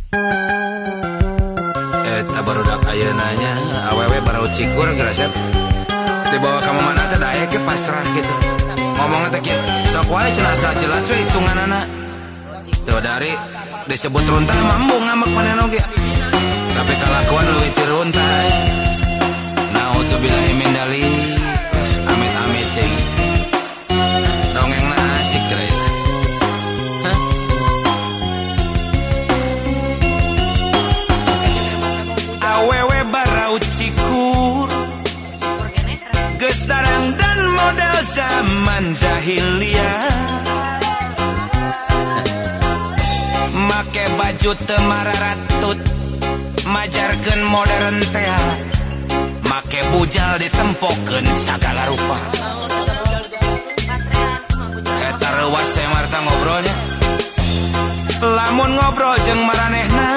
Eta barudak ayeunanya awewe barau cikur gerasep dibawa ka mana teh daek ke pasrah gitu. Ngomongna teh kieu, sok wae cenah jelas we hitunganana. Teu dari disebut runtah mambu ngambek manehna oge. Tapi kalakuan leuwih ti runtah. Naudzubillahi min dzalik. Amit-amit teh. Dongengna asik teh. Awewe barau cikur geus darang dan model zaman jahiliyah. Make baju teu mararatut majarkeun modern teh. Make bujal ditempokeun sagala rupa. Eta reuas saya marta ngobrolnya. Lamun ngobrol jeung maranehna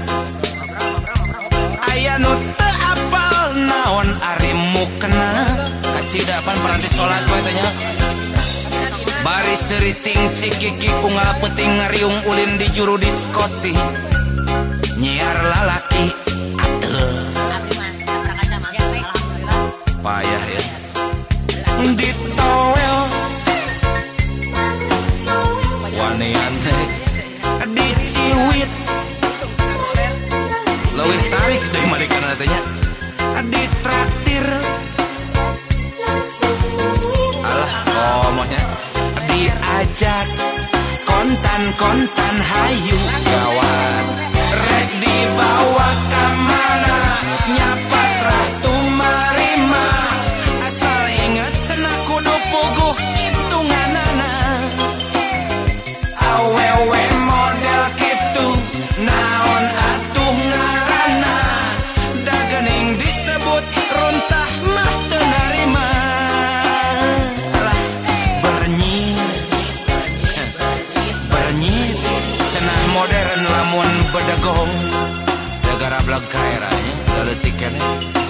aya nu teu apal naon ari mukena. Kacidapan paranti salat wae teh nya. Bari seriting cikikik unggal peuting ngariung ulin di juru diskoti. Nyiar lalaki adel. Payah ya. Ditowel wanian diciwit leuwih tarik deui marikana teh nya. Ditraktir alah omongnya. Diajak kontan hayu gawat rek dibawa ka mana nya pasrah tumarima asal inget cenah kudu puguh hitunganana. Awewe model kitu naon atuh ngaranna da geuning disebut runtah mah teu narima. Cenah modern lamun bedegong negara blag kaeranya leutik keneh.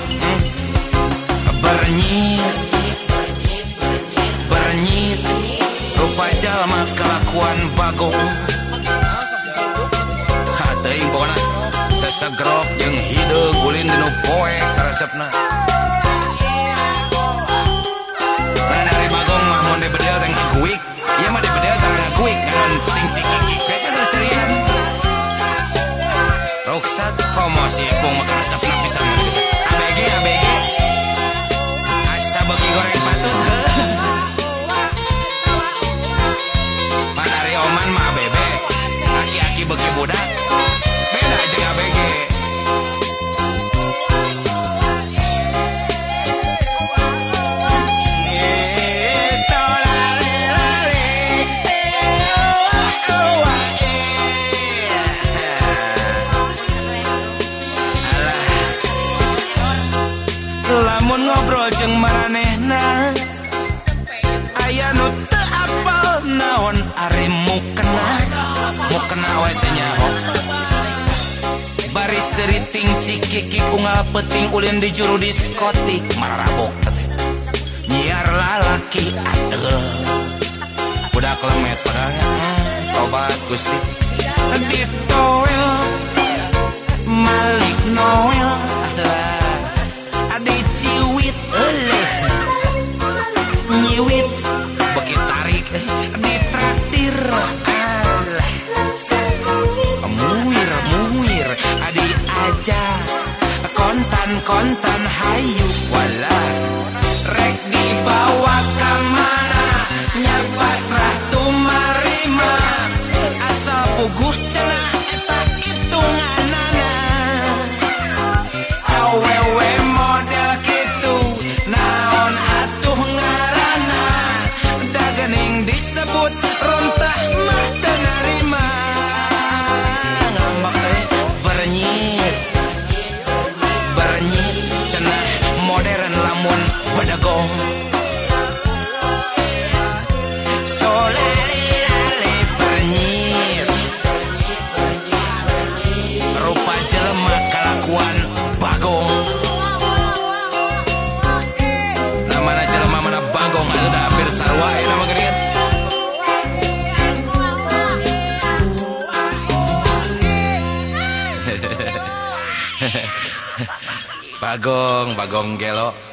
Bernyit rupa jalma kelakuan bagong. Teuing pokona sesegrok jeung hideung ulin dinu poek resepna. Lain ari bagong mah mun dibedel teh ngaguik. Ieu mah dibedel teh ngaguik ngan ting cikikik biasa serian. Ruksat promosi epung mah resepna pisan. ABG asa beuki goreng patut heuh. Panari oman mah bebe. Aki-aki beuki budak. Beda jeung ABG. Lamun ngobrol jeung maranehna aya nu teu apal naon ari mukena wae teh nyaho. Bari seriting cikikik unggal peuting ulin di juru diskotik mararabok teh. Nyiar lalaki adel budak lemet padahal tobat Gusti. Ditowel Malik Noel diciwit euleuh nyiwit beuki tarik ditraktir alah muir diajak kontan hayu walah rek dibawa ka mana nya pasrah tumarima asal puguh cenah eta hitunganana. Awewe model kitu naon atuh ngaranna da geuning disebut runtah mah teu narima. Ngambek teh bernyit cenah model Bagong gelo.